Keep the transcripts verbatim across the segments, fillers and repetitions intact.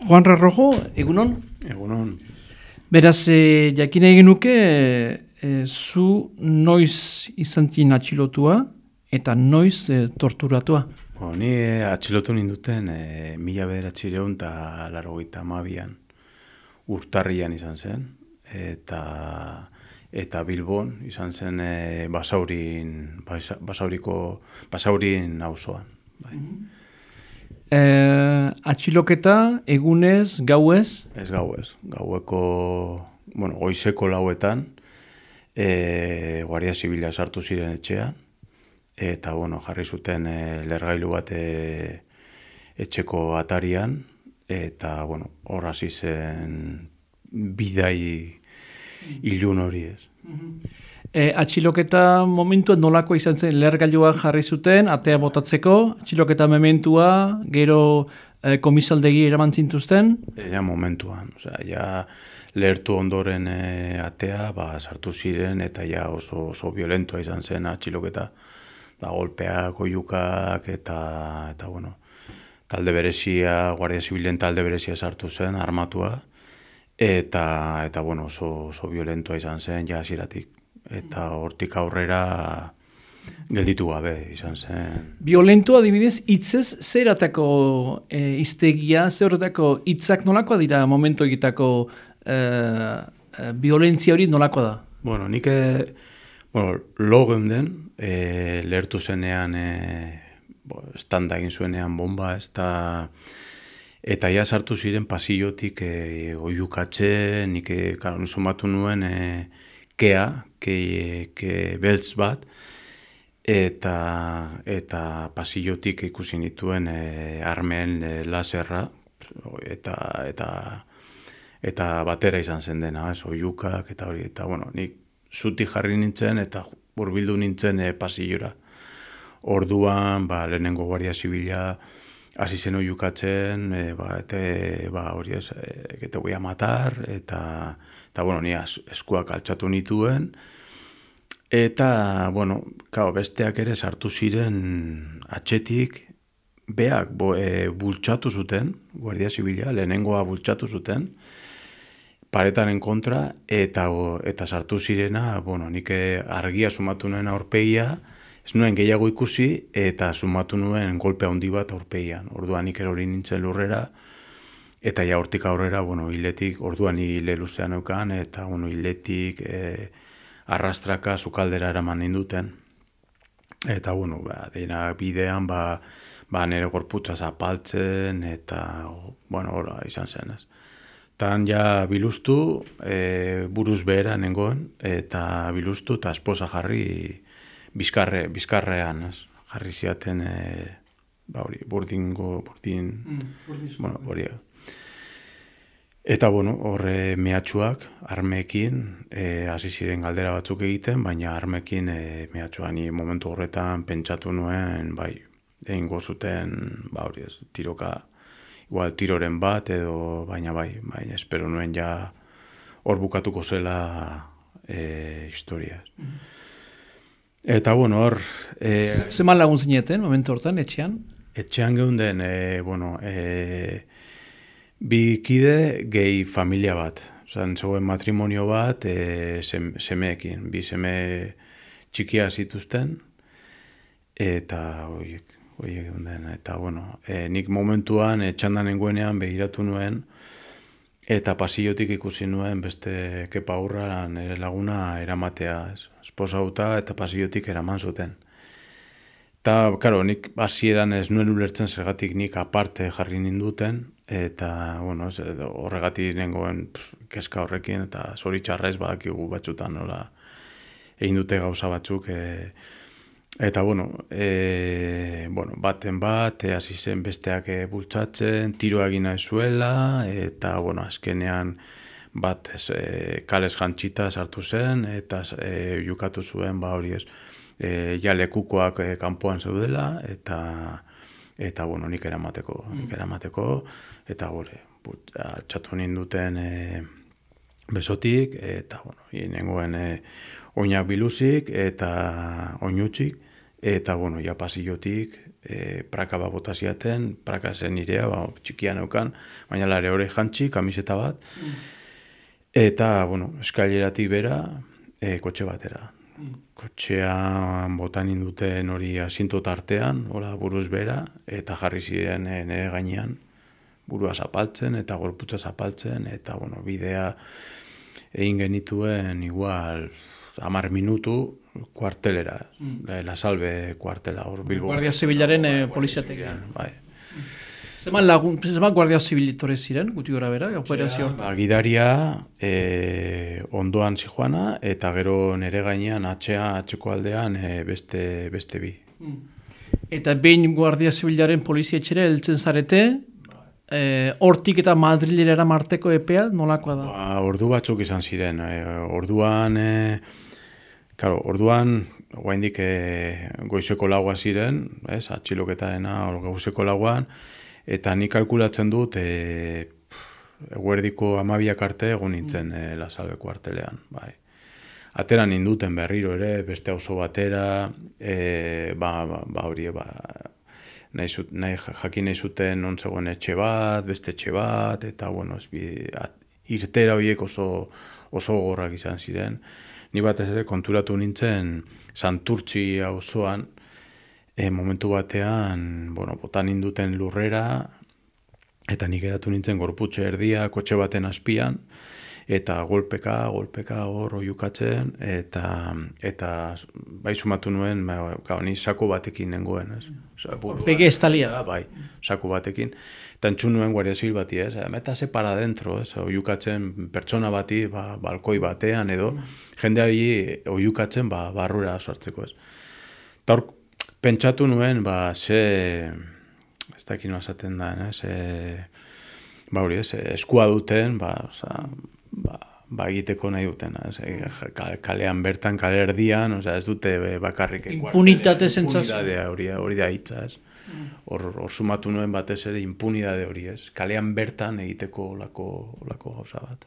Juan Rojo, egunon? Egunon. Beraz, e, jakin egin nuke, e, zu noiz izan zin atxilotua eta noiz e, torturatua? Bo, ni e, atxilotu ninduten e, mila bederatzireun eta laurogeita hamabian urtarrian izan zen, eta eta Bilbon izan zen e, Basaurin, basa, Basauriko, Basaurin auzoan. Bai. E, atxiloketa egunez, gauez? Ez gauez, gaueko, bueno, goizeko lauetan, e, Guardia Zibila sartu ziren etxean, eta, bueno, jarri zuten e, lergailu bat e, etxeko atarian, eta, bueno, hor hasi zen bidai ilun hori ez. E, atxiloketa momentua nolako izan zen, lergailua jarri zuten, atea botatzeko, atxiloketa momentua, gero e, komisaldegi eraman zintuzten? E, ja momentuan, osea, ja lehertu ondoren e, atea, ba, sartu ziren, eta ja oso, oso violentoa izan zen atxiloketa, ba, golpeak, oiukak, eta, eta, bueno, talde berezia, Guardia Zibilen talde berezia sartu zen, armatua, eta, eta bueno, oso, oso violentoa izan zen, ja hasieratik. Eta hortik aurrera gelditu gabe izan zen. Violentoa adibidez, hitzez zeratako e, iztegia, zeratako hitzak nolakoa dira momentu egitako e, e, violentzia hori nolakoa da? Bueno, nik bueno, lo geunden, e, lehertu zenean e, bo, estanda egin zuenean bomba, ez da, eta ja sartu ziren pasillotik e, oiukatzen, nik e, karo, sumatu nuen e, kea, ke, ke beltz bat, eta, eta pasillotik ikusi nituen e, armen e, laserra, eta, eta, eta batera izan zen dena, ez, oiukak, eta hori, eta, bueno, nik zuti jarri nintzen, eta hurbildu nintzen e, pasillora. Orduan, ba, lehenengo Guardia Zibila hasi zen oiukatzen, e, ba, ete, ba, hori ez, e, que te voy a matar, eta, eta bueno, ni eskuak altxatu nituen, eta, bueno, kao, besteak ere sartu ziren atxetik, beak bo, e, bultxatu zuten, Guardia Zibila, lehenengoa bultxatu zuten, paretaren kontra, eta, eta sartu zirena, bueno, nik argia sumatu nuen aurpegia, ez nuen gehiago ikusi, eta sumatu nuen golpe handi bat aurpegian. Orduan nik erori nintzen lurrera, eta ja hortik aurrera, bueno, hiletik, orduan hile luzean eukan, eta bueno, hiletik e, arrastraka sukaldera eraman ninduten. Eta, bueno, ba, deina bidean, ba, ba nire gorputza zapaltzen, eta, bueno, ora izan zen, ez. Tan ja bilustu, e, buruz behera nengoen, eta bilustu, eta esposa jarri bizkarre, bizkarrean, ez. Jarri ziaten, e, ba hori, burdingo, burdin, mm, bueno, hori. Eta, bueno, horre mehatxuak, armekin, e, hasi ziren galdera batzuk egiten, baina armekin e, mehatxuak ni momentu horretan pentsatu nuen, bai, egingo zuten, ba hori ez, tiroka, igual tiroren bat, edo, baina bai, baina espero nuen ja hor bukatuko zela e, historia. Mm. Eta, bueno, hor... E, Zeman lagun zineten, momentu hortan, etxean? Etxean geunden, e, bueno, e, bi kide gehi familia bat. Osan, zegoen matrimonio bat, e, sem, semeekin, bi seme txikia zituzten, eta horiek, horiek geunden. Eta, bueno, e, nik momentuan, e, txandan nengoenean behiratu nuen, eta pasillotik ikusi nuen beste Kepa Urra nire laguna eramatea, ez. Esposa uta eta pasillotik eraman zuten. Eta, karo, nik hasieran ez nuen ulertzen zergatik nik aparte jarri ninduten, eta, bueno, ez, horregatik nengoen pff, keska horrekin, eta zoritxarrez badakigu batzutan, nola, egin dute gauza batzuk, e, eta, bueno, e, bueno, baten bat, e, hasi zen besteak e, bultzatzen, tiroa egin nahi zuela, eta, bueno, azkenean bat ez, e, kales jantxita sartu zen, eta e, jukatu zuen, ba hori ez, e, ja lekukoak e, kanpoan zeudela, eta, eta bueno, nik eramateko, nik eramateko, eta gore, altxatu ninduten e, besotik, eta, bueno, nengoen e, oinak biluzik, eta oinutzik, eta, bueno, ja pasillotik, e, praka bat bota ziaten, praka zen nirea, ba, txikia neukan, baina lare hori jantzi, kamiseta bat, mm. eta, bueno, eskaileratik bera, e, kotxe batera. Mm. Kotxean botan induten hori asinto tartean, hola, buruz bera, eta jarri ziren e, nire gainean, burua zapaltzen, eta gorputza zapaltzen, eta, bueno, bidea egin genituen igual hamar minutu kuartelera, mm. la, la salve kuartela hor Bilbo. Guardia Zibilaren eh, poliziategian. Bai. Zeman lagun, zeman Guardia Zibil torre ziren, guti gora bera, operazio hor? Ba, gidaria e, ondoan zijoana, eta gero nere gainean atxea, atxeko aldean e, beste, beste bi. Mm. Eta behin Guardia Zibilaren polizia etxera heltzen zarete, hortik eta Madrilera marteko epea nolakoa da? Ba, ordu batzuk izan ziren. E, orduan, e, claro, orduan, oraindik e, goizeko laua ziren, ez, atxiloketarena, goizeko lauan, eta nik kalkulatzen dut, e, eguerdiko hamabiak arte egon nintzen e, La Salve kuartelean, bai. Atera ninduten berriro ere, beste auzo batera, e, ba, ba, ba hori, ba, nahi, zut, nahi jakin nahi zuten non zegoen etxe bat, beste etxe bat, eta bueno, ezbi, at, irtera horiek oso, oso gorrak izan ziren. Ni batez ere konturatu nintzen Santurtzi auzoan, e, momentu batean, bueno, botan induten lurrera, eta nik geratu nintzen gorputxe erdia, kotxe baten azpian, eta golpeka, golpeka hor oiukatzen, eta, eta bai sumatu nuen, ba, ni sako batekin nengoen, ez? Pege estalia. Bai, sako batekin. Eta entzun nuen Guardia Zibil bati, ez? Metase para dentro, ez? Oiukatzen pertsona bati, ba, balkoi batean edo, jendeari oiukatzen, ba, barrura sartzeko, ez? Eta hor, pentsatu nuen, ba, ze, ez dakit noa esaten da, ez? E, ba, hori, ez? Eskua duten, ba, oza, ba, ba egiteko nahi duten, ez? Kalean bertan, kale erdian, oza, ez dute bakarrik. Impunitate zentzazio. Impunidadea hori, hori da hitza, ez? Hor, hor sumatu nuen batez ere impunidade hori, ez? Kalean bertan egiteko olako, olako gauza bat.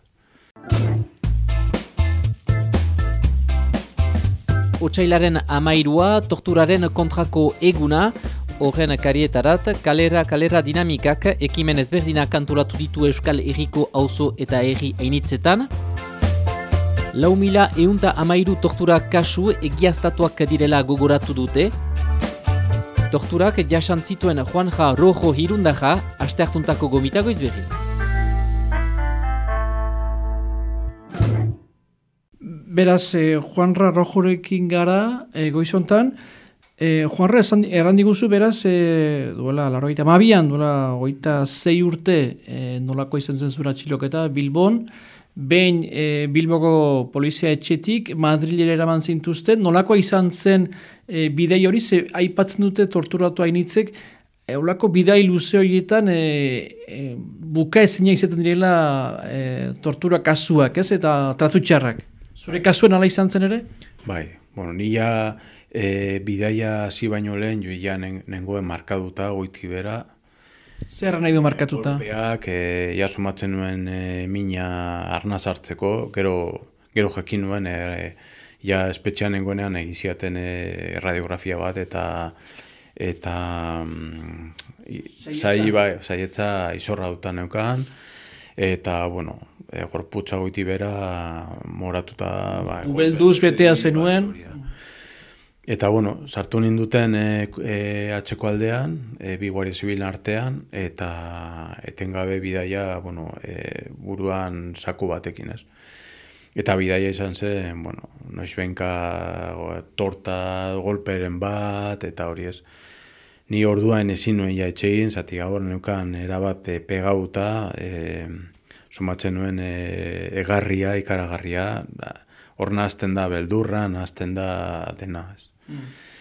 Otsailaren hamairua, torturaren kontrako eguna, horren karietarat, kalera kalera dinamikak ekimen ezberdinak antolatu ditu Euskal Herriko auzo eta herri ainitzetan. Lau mila eunta amairu tortura kasu egiaztatuak direla gogoratu dute. Torturak jasantzituen Juanja Rojo Hirundaja, aste hartuntako gomita goizberri. Beraz, eh, Juanra Rojorekin gara eh, goizontan, Eh, Juanra, erran diguzu, beraz, eh, duela, larogeita mabian, duela, goita zei urte, eh, nolako izan zen zura atxiloketa, Bilbon, behin eh, Bilboko polizia etxetik, Madrilera eraman zintuzten, nolakoa izan zen eh, bidei hori, ze aipatzen dute torturatu hainitzek, eh, olako bidei luze horietan, eh, eh, buka ezina izaten direla eh, tortura kasuak, ez, eta tratu txarrak. Zure kasuen ala izan zen ere? Bai, bueno, nila... E, bidaia hasi baino lehen joia nengoen markaduta goiti bera. Zer nahi du markatuta? Golpeak, e, ja sumatzen nuen e, mina arnaz hartzeko, gero, gero jakin nuen, e, ja espetxean nengoenean egiziaten e, radiografia bat, eta eta mm, zai, bai, zaietza izorra dutan neukan, eta, bueno, e, gorputza goiti bera moratuta... Ba, Ubelduz betea zenuen... Eta, bueno, sartu ninduten e, e, atxeko aldean, e, bi Guardia Zibil artean, eta etengabe bidaia, bueno, e, buruan saku batekin, ez. Eta bidaia izan zen, bueno, noizbenka torta golperen bat, eta hori ez. Ni orduan ezin nuen ja etxegin, zati gaur neukan erabat e, pegauta, e, sumatzen nuen e, egarria, ikaragarria, hor nahazten da beldurra, nahazten da dena, ez. Mm.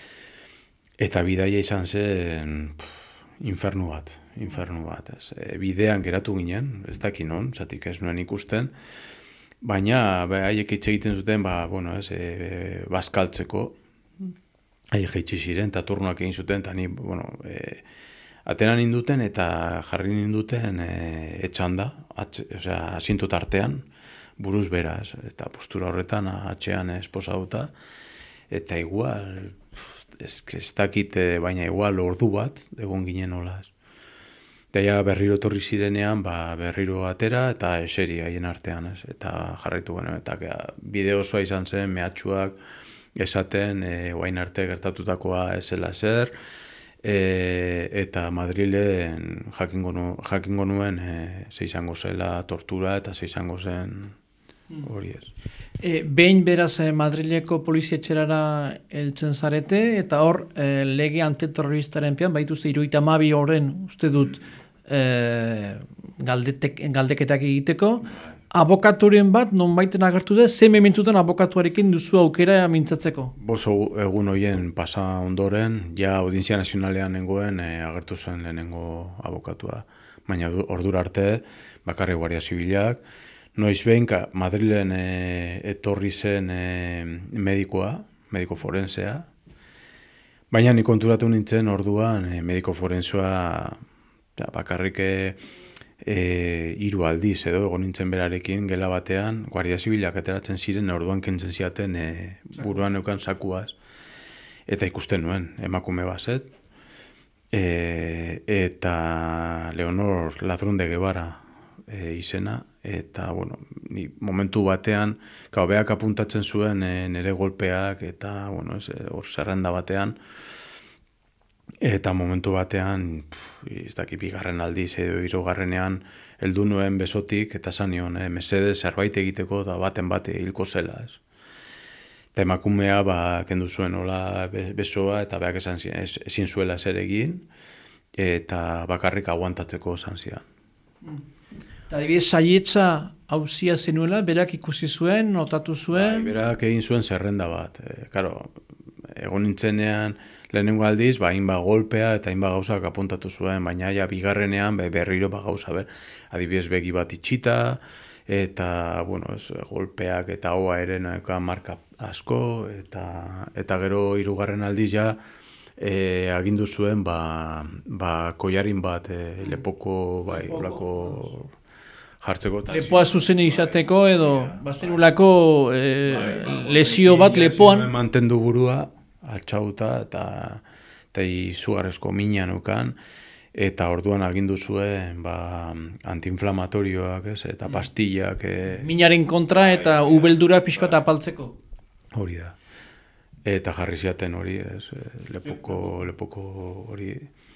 Eta bidaia izan zen pff, infernu bat, infernu bat. Ez. E, bidean geratu ginen, ez dakin non, zatik ez nuen ikusten, baina haiek hitz egiten zuten, ba, bueno, ez, e, bazkaltzeko, haiek hitzi ziren, eta turnoak egin zuten, eta ni, bueno, e, atena ninduten eta jarri ninduten e, etxanda, atxe, osea, asinto tartean, buruz beraz, eta postura horretan atxean esposauta, eta igual, ez, ez dakit, baina igual ordu bat, egon ginen hola. Daia berriro torri zirenean, ba, berriro atera eta eseri haien artean, ez? Eta jarraitu geno, eta bideo osoa izan zen, mehatxuak esaten, e, oain arte gertatutakoa esela zer, e, eta Madrilen jakingo, nu, jakingo nuen e, ze izango zela tortura eta ze izango zen hori ez. E, behin beraz eh, Madrileko polizietxerara heltzen zarete, eta hor eh, lege antiterroristaren pean, baituzte hirurogeita hamabi horren uste dut eh, galdetek, galdeketak egiteko, abokaturen bat nonbaiten agertu da, ze mementutan abokatuarekin duzu aukera mintzatzeko? Boso egun horien pasa ondoren, ja Audientzia Nazionalean nengoen e, agertu zen lehenengo abokatua, baina ordura arte bakarrik Guardia Zibilak. Noiz behin, Madrilen e, etorri zen e, medikoa, mediko forensea, baina ni konturatu nintzen orduan e, mediko forensua ja, bakarrik e, hiru aldiz edo egon nintzen berarekin gela batean, Guardia Zibilak ateratzen ziren orduan kentzen ziaten e, buruan eukan sakuaz, eta ikusten nuen emakume bazet, e, eta Leonor Ladrón de Guevara e, izena, eta, bueno, ni momentu batean, gau beak apuntatzen zuen e, nire golpeak, eta, bueno, hor zerrenda batean, eta momentu batean, pff, ez daki bigarren aldiz edo hirugarrenean heldu nuen besotik, eta esan nion, eh, mesede zerbait egiteko da baten bate hilko zela, ez. Eta emakumea, ba, kendu zuen hola besoa, eta beak esan zian, ez, ezin zuela zer egin, eta bakarrik aguantatzeko esan zian. Mm. Eta adibidez, saietza hauzia zenuela, berak ikusi zuen, notatu zuen? Bai, berak egin zuen zerrenda bat. E, karo, egon nintzenean lehenengo aldiz, ba, hainba golpea eta hainba gauzak apuntatu zuen, baina ja bigarrenean be, berriro ba gauza, ber, adibidez begi bat itxita, eta, bueno, ez, golpeak eta hoa ere nahikoa marka asko, eta, eta gero hirugarren aldiz ja, E, agindu zuen ba, ba koiarin bat e, lepoko bai olako jartzeko. Lepoa zuzen izateko edo bazenulako e, lesio bat lepoan. Mantendu burua altxauta eta eta izugarrezko mina nukan, eta orduan agindu zuen ba, antiinflamatorioak ez, eta pastillak. E, Minaren kontra eta ubeldura pixka eta apaltzeko. Hori da. Eta jarri ziaten hori, ez, lepoko, lepoko hori.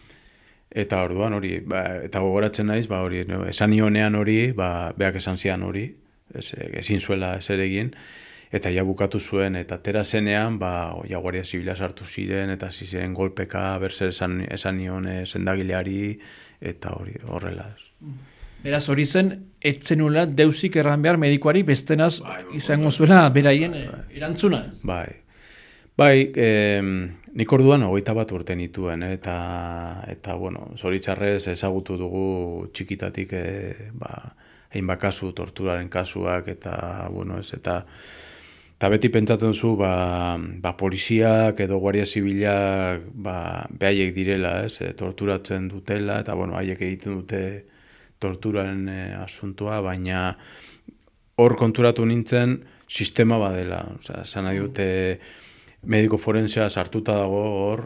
Eta orduan hori, ba, eta gogoratzen naiz, ba, hori, no, esan nionean hori, ba, beak esan zian hori, ez, ezin zuela ezer egin, eta ja bukatu zuen, eta tera zenean, ba, ja Guardia Zibila sartu ziren, eta ziren golpeka, berzer esan, esan nion sendagileari, eta hori, horrela. Beraz hori zen, etzenula deusik erran behar medikoari, bestenaz bai, izango zuela beraien bai, erantzuna. Bai. Bai, eh, nik orduan hogeita bat urte nituen, eh, eta, eta bueno, zoritxarrez ezagutu dugu txikitatik eh, ba, hainbat kasu, torturaren kasuak, eta, bueno, ez, eta, eta beti pentsatzen zu, ba, ba, poliziak edo Guardia Zibilak, ba, behaiek direla, ez, eh, torturatzen dutela, eta, bueno, haiek egiten dute torturaren eh, asuntua, baina hor konturatu nintzen sistema badela, osea, esan nahi dute, mediko forensea sartuta dago hor,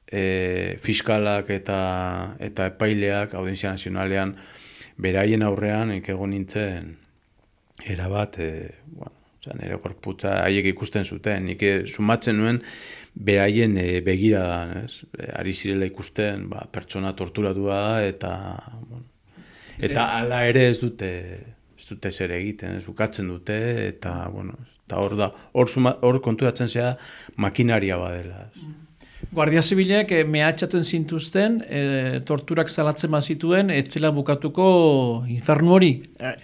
e, fiskalak eta, eta epaileak Audientzia Nazionalean beraien aurrean egon nintzen erabat, e, bueno, nire gorputza haiek ikusten zuten, nik sumatzen nuen beraien e, begiradan, ez? E, ari zirela ikusten, ba, pertsona torturatua da, eta, bueno, eta hala ere ez dute, ez dute zer egiten, ez bukatzen dute, eta, bueno, eta hor da, hor, suma, hor konturatzen zea makinaria badela. Guardia Zibilek eh, mehatxatzen zintuzten, eh, torturak salatzen bazituen, etzela bukatuko infernu hori.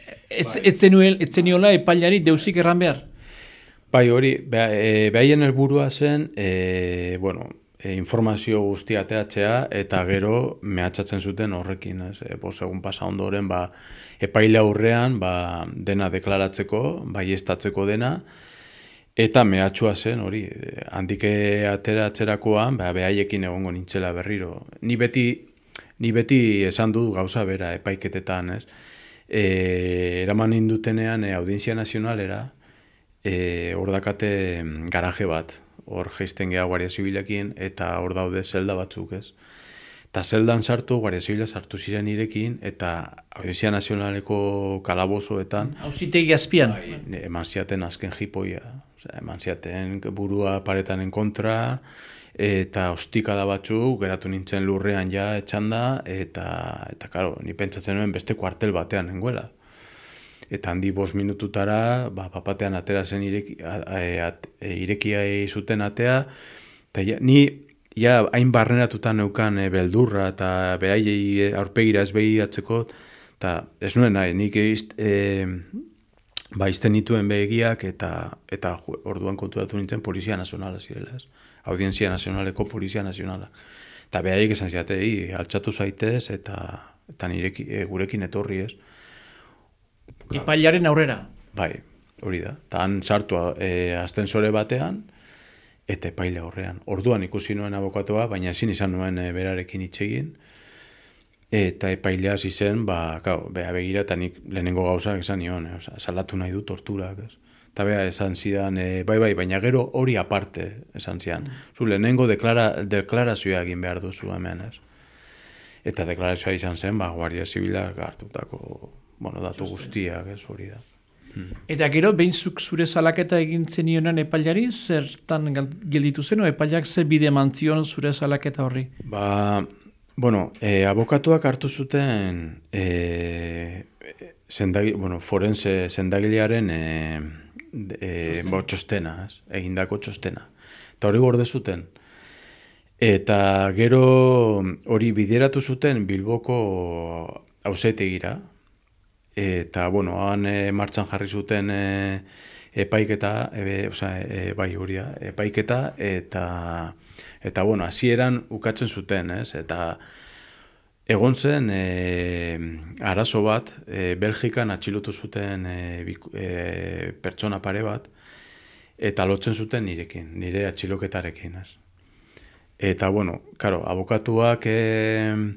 Etzeniola epailari deusik erran behar. Bai, hori, behaien helburua zen, e, bueno, e, informazio guztia ateratzea, eta gero mehatxatzen zuten horrekin. Ez? E, bos, egun pasa ondoren, ba, epaile aurrean ba, dena deklaratzeko, baieztatzeko dena, eta mehatxua zen, hori, handik ateratzerakoan, ba, behaiekin egongo nintzela berriro. Ni beti, ni beti esan du gauza bera epaiketetan, ez? E, eraman indutenean e, Audientzia Nazionalera, hor e, dakate garaje bat, hor geisten geha Guardia Zibilekin, eta hor daude zelda batzuk, ez. Eta zeldan sartu, Guardia Zibila sartu ziren irekin, eta Audiencia Nazionaleko kalabozoetan... Auzitegi azpian. Bai, eman ziaten azken jipoia. Osea, eman ziaten burua paretanen kontra, eta ostikada batzuk, geratu nintzen lurrean ja etxanda, eta, eta karo, ni pentsatzen nuen beste kuartel batean nengoela. Eta handi bost minututara, ba, papatean atera zen ireki, a, a, a, irekia zuten atea, eta ja, ni... Ja, hain barrenatuta neukan e, beldurra eta beraiei aurpegira ez begiratzeko, eta ez nuen nahi, nik eizt, e, ba, izten nituen begiak eta eta orduan konturatu nintzen Polizia Nazionala zirela, ez? Audientzia Nazionaleko Polizia Nazionala. Eta beraiek esan ziate, altxatu zaitez eta, eta nireki, e, gurekin etorri, ez? Epailaren aurrera. Bai, hori da. Eta han sartu e, astensore batean, eta epaile horrean. Orduan ikusi nuen abokatua, baina ezin izan nuen e, berarekin hitz egin. Eta epailea hasi zen, ba, kau, beha begira, eta nik lehenengo gauzak esan nion, e, oza, salatu nahi du torturak. Ez. Eta beha esan zidan, e, bai, bai, baina gero hori aparte esan zidan. Zu lehenengo deklara, deklarazioa egin behar duzu hemen, ez. Eta deklarazioa izan zen, ba, Guardia Zibilak hartutako, bueno, datu guztiak, ez, hori da. Hmm. Eta gero, behinzuk zure salaketa egin zenionen epailari, zertan gelditu zen, o epailak zer bide mantzion zure salaketa horri? Ba, bueno, e, abokatuak hartu zuten e, zendagi, bueno, forense zendagilearen e, e, bo, txostena, ez? Egindako txostena. Eta hori gorde zuten. Eta gero hori bideratu zuten Bilboko auzetegira. Eta, bueno, han e, martxan jarri zuten e, epaiketa, e, oza, e, bai hori da, epaiketa, eta, eta bueno, hasieran ukatzen zuten, ez? Eta egon zen e, arazo bat, e, Belgikan atxilotu zuten e, biku, e, pertsona pare bat, eta lotzen zuten nirekin, nire atxiloketarekin, ez? Eta, bueno, karo, abokatuak... E,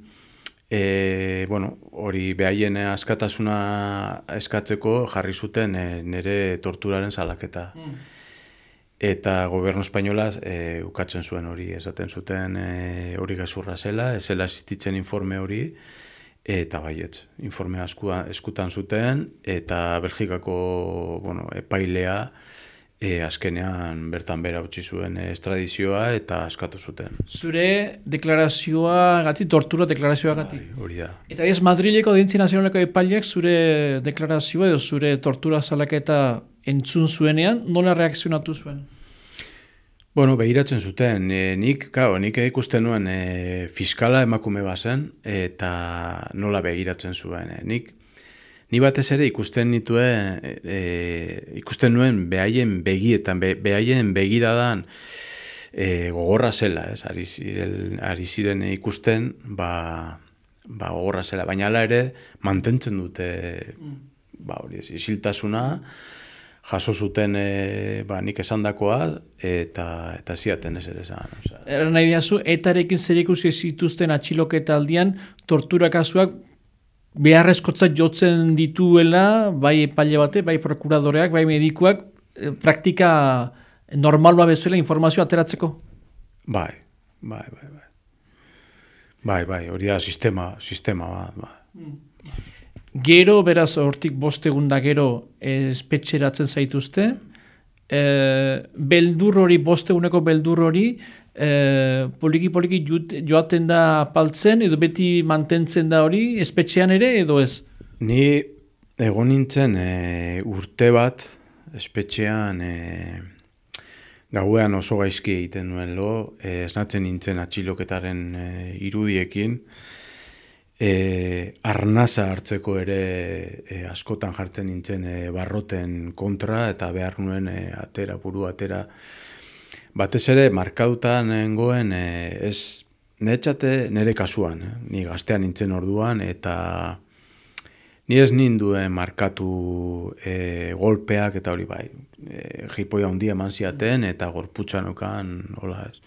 E, bueno, hori behaien askatasuna eskatzeko jarri zuten e, nire torturaren salaketa. Mm. Eta gobernu espainola e, ukatzen zuen hori, esaten zuten e, hori gezurra zela, ez zela existitzen informe hori, eta baietz, informe askua, eskutan zuten, eta Belgikako bueno, epailea E, azkenean bertan bera utzi zuen estradizioa eta askatu zuten. Zure deklarazioa gati, tortura deklarazioa gati. Bai, hori da. Eta ez Madrileko Audientzia Nazionaleko epaileak zure deklarazioa edo zure tortura salaketa entzun zuenean, nola reakzionatu zuen? Bueno, behiratzen zuten. E, nik, kao, nik ikusten nuen e, fiskala emakume bazen eta nola behiratzen zuen. E, nik Ni batez ere ikusten nituen, e, ikusten nuen behaien begietan, be, behaien begiradan e, gogorra zela, ez? Ari ziren, ari ziren ikusten, ba, ba gogorra zela, baina hala ere mantentzen dute, ba hori ez, isiltasuna, jaso zuten e, ba, nik esandakoa eta eta ziaten ez ere esan. O sea. Era nahi diazu, etarekin zer ikusi zituzten atxiloketa aldian, tortura kasuak beharrezkotzat jotzen dituela, bai epaile bate, bai prokuradoreak, bai medikuak, e, praktika normalba bezala informazioa ateratzeko? Bai, bai, bai, bai. Bai, bai, hori da sistema, sistema bat, bai. Gero, beraz, hortik bost egun da gero espetxeratzen zaituzte, e, beldur hori, bost eguneko beldur hori, E, poliki-poliki joaten da apaltzen, edo beti mantentzen da hori, espetxean ere, edo ez? Ni egon nintzen e, urte bat, espetxean e, gauean oso gaizki egiten nuen lo, e, esnatzen nintzen atxiloketaren e, irudiekin, e, arnaza hartzeko ere e, askotan jartzen nintzen e, barroten kontra, eta behar nuen e, atera, buru atera. Batez ere, markadutan nengoen, e, ez netxate nire kasuan, eh? Ni gaztean nintzen orduan, eta ni ez ninduen markatu e, golpeak eta hori bai. E, jipoia handia eman ziaten eta gorputxanokan, hola ez.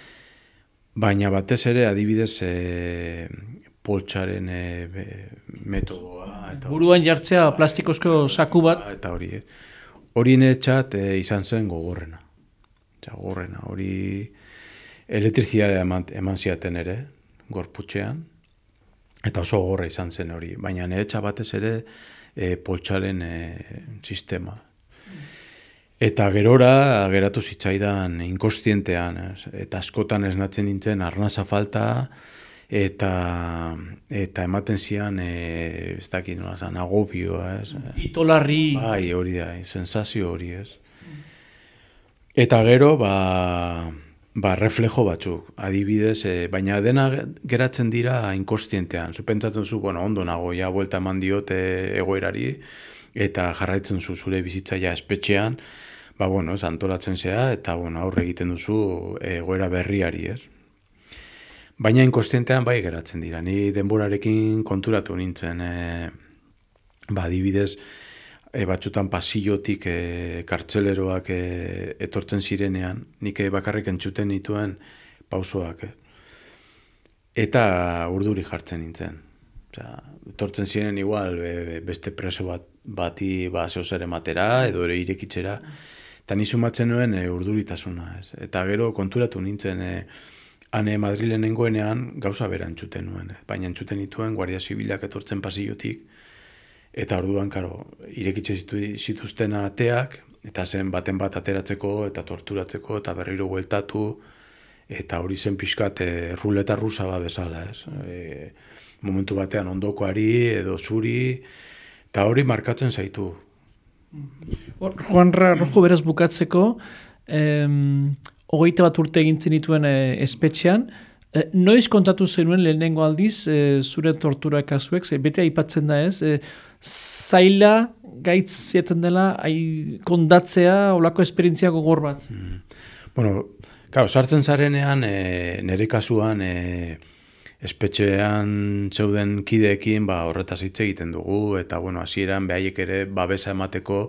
Baina batez ere, adibidez, e, poltsaren e, metodoa. Eta buruan jartzea plastikozko saku bat. Eta hori, hori netxat e, izan zen gogorrena. Gogorrena, hori elektrizitatea eman, eman ziaten ere, gorputxean, eta oso gogorra izan zen hori. Baina niretza batez ere e, poltsaren e, sistema. Eta gerora geratu zitzaidan inkostientean, ez? Eta askotan esnatzen nintzen arnaza falta, eta eta ematen zian e, ez dakit nola zan, agobioa, ez? Itolarri. Bai, hori da, sensazio hori, ez? Eta gero, ba, ba reflejo batzuk, adibidez, e, baina dena geratzen dira inkostientean. Zu pentsatzen zu, bueno, ondo nago, ja, buelta eman diote egoerari, eta jarraitzen zu zure bizitzaia espetxean, ba, bueno, ez, antolatzen zea, eta, bueno, aurre egiten duzu egoera berriari, ez? Baina inkostientean bai geratzen dira. Ni denborarekin konturatu nintzen, e, ba, adibidez, e, batzutan pasillotik e, kartzeleroak e, etortzen zirenean, nik bakarrik entzuten nituen pausoak. E. Eta urduri jartzen nintzen. Osea, etortzen ziren igual be, beste preso bat, bati ba, zehoz ere matera, edo ere irekitzera, eta ni sumatzen nuen e, urduritasuna. Ez. Eta gero konturatu nintzen, e, hane Madrilen nengoenean gauza bera entzuten nuen, eh? Baina entzuten nituen Guardia Zibilak etortzen pasillotik, eta orduan, karo, irekitze zitu, zituzten ateak, eta zen baten bat ateratzeko, eta torturatzeko, eta berriro bueltatu, eta hori zen pixkat e, ruleta rusa ba bezala, ez? E, momentu batean ondokoari, edo zuri, eta hori markatzen zaitu. Juan Rojo beraz bukatzeko, em, hogeita bat urte egintzen dituen e, espetxean, e, noiz kontatu zenuen lehenengo aldiz e, zure tortura kasuek, e, bete aipatzen da ez, e, zaila gaitz zieten dela ai, kondatzea olako esperientzia gogor bat. Mm. Bueno, claro, sartzen zarenean e, nire kasuan e, espetxean zeuden kideekin ba, horretaz hitz egiten dugu, eta bueno, hasieran behaiek ere babesa emateko,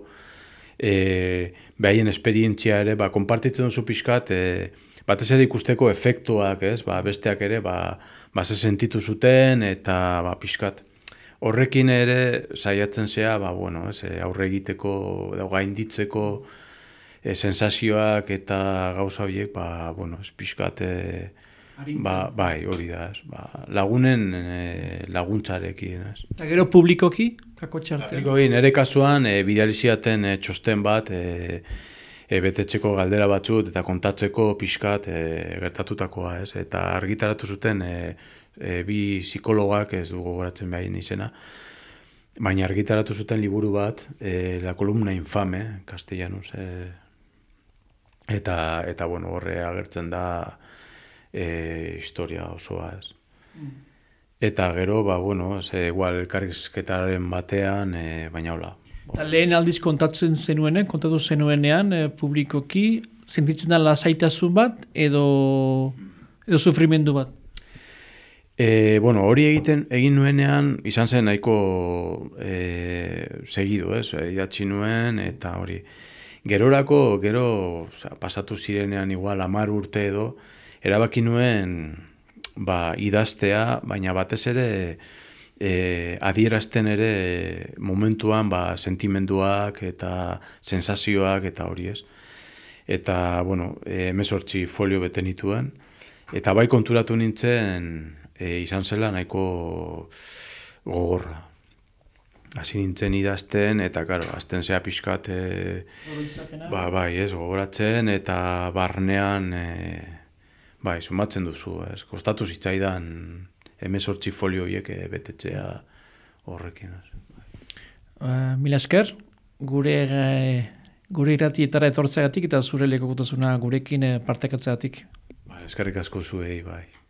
E, behaien esperientzia ere, ba, konpartitzen duzu pixkat, e, batez ere ikusteko efektuak, ez, ba, besteak ere, ba, ba, ze sentitu zuten, eta ba, pixkat. Horrekin ere, saiatzen zea, ba, bueno, ez, aurre egiteko, gainditzeko e, sensazioak eta gauza horiek, ba, bueno, ez, pixkat, e, ba, bai, hori da, ez, ba, lagunen e, laguntzarekin, ez. Eta gero publikoki? Kako txartean? Nere kasuan, e, bidaliziaten e, txosten bat, e, e, betetxeko galdera batzut, eta kontatzeko pixkat e, gertatutakoa, ez? Eta argitaratu zuten e, e, bi psikologak, ez du gogoratzen behaien izena, baina argitaratu zuten liburu bat, e, La columna infame, castellanuz, e, eta, eta bueno, horre agertzen da e, historia osoa, ez? Mm. Eta gero, ba, bueno, ze, igual, elkarrizketaren batean, e, baina hola. Eta lehen aldiz kontatzen zenuenean, kontatu zenuenean, e, publikoki, sentitzen da lasaitasun bat, edo, edo sufrimendu bat? E, bueno, hori egiten egin nuenean, izan zen nahiko e, segido, ez? Idatzi nuen, eta hori. Gerorako, gero, oza, pasatu zirenean igual hamar urte edo, erabaki nuen, ba, idaztea, baina batez ere e, adierazten ere momentuan ba, sentimenduak eta sensazioak eta hori ez. Eta, bueno, hemezortzi folio bete nituen, eta bai konturatu nintzen e, izan zela nahiko gogorra. Hasi nintzen idazten, eta, karo, azten zea pixkat, e, ba, bai, ez, gogoratzen, eta barnean, e, bai, sumatzen duzu, ez, kostatu zitzaidan hemezortzi folio horiek betetzea horrekin. Uh, mila esker, gure, uh, gure iratietara etortzeagatik eta zure lekokotasuna gurekin uh, partekatzeagatik. Bai, eskerrik asko zuei, bai.